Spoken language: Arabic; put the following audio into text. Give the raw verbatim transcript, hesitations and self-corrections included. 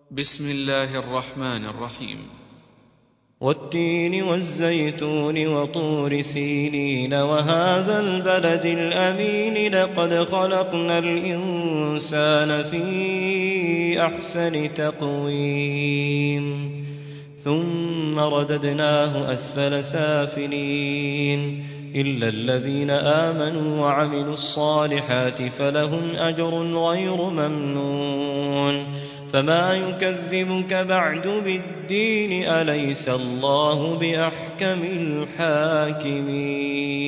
بسم الله الرحمن الرحيم. والتين والزيتون وطور سينين وهذا البلد الأمين لقد خلقنا الإنسان في أحسن تقويم ثم رددناه أسفل سافلين إلا الذين آمنوا وعملوا الصالحات فلهم أجر غير ممنون فما يكذبك بعد بالدين أليس الله بأحكم الحاكمين.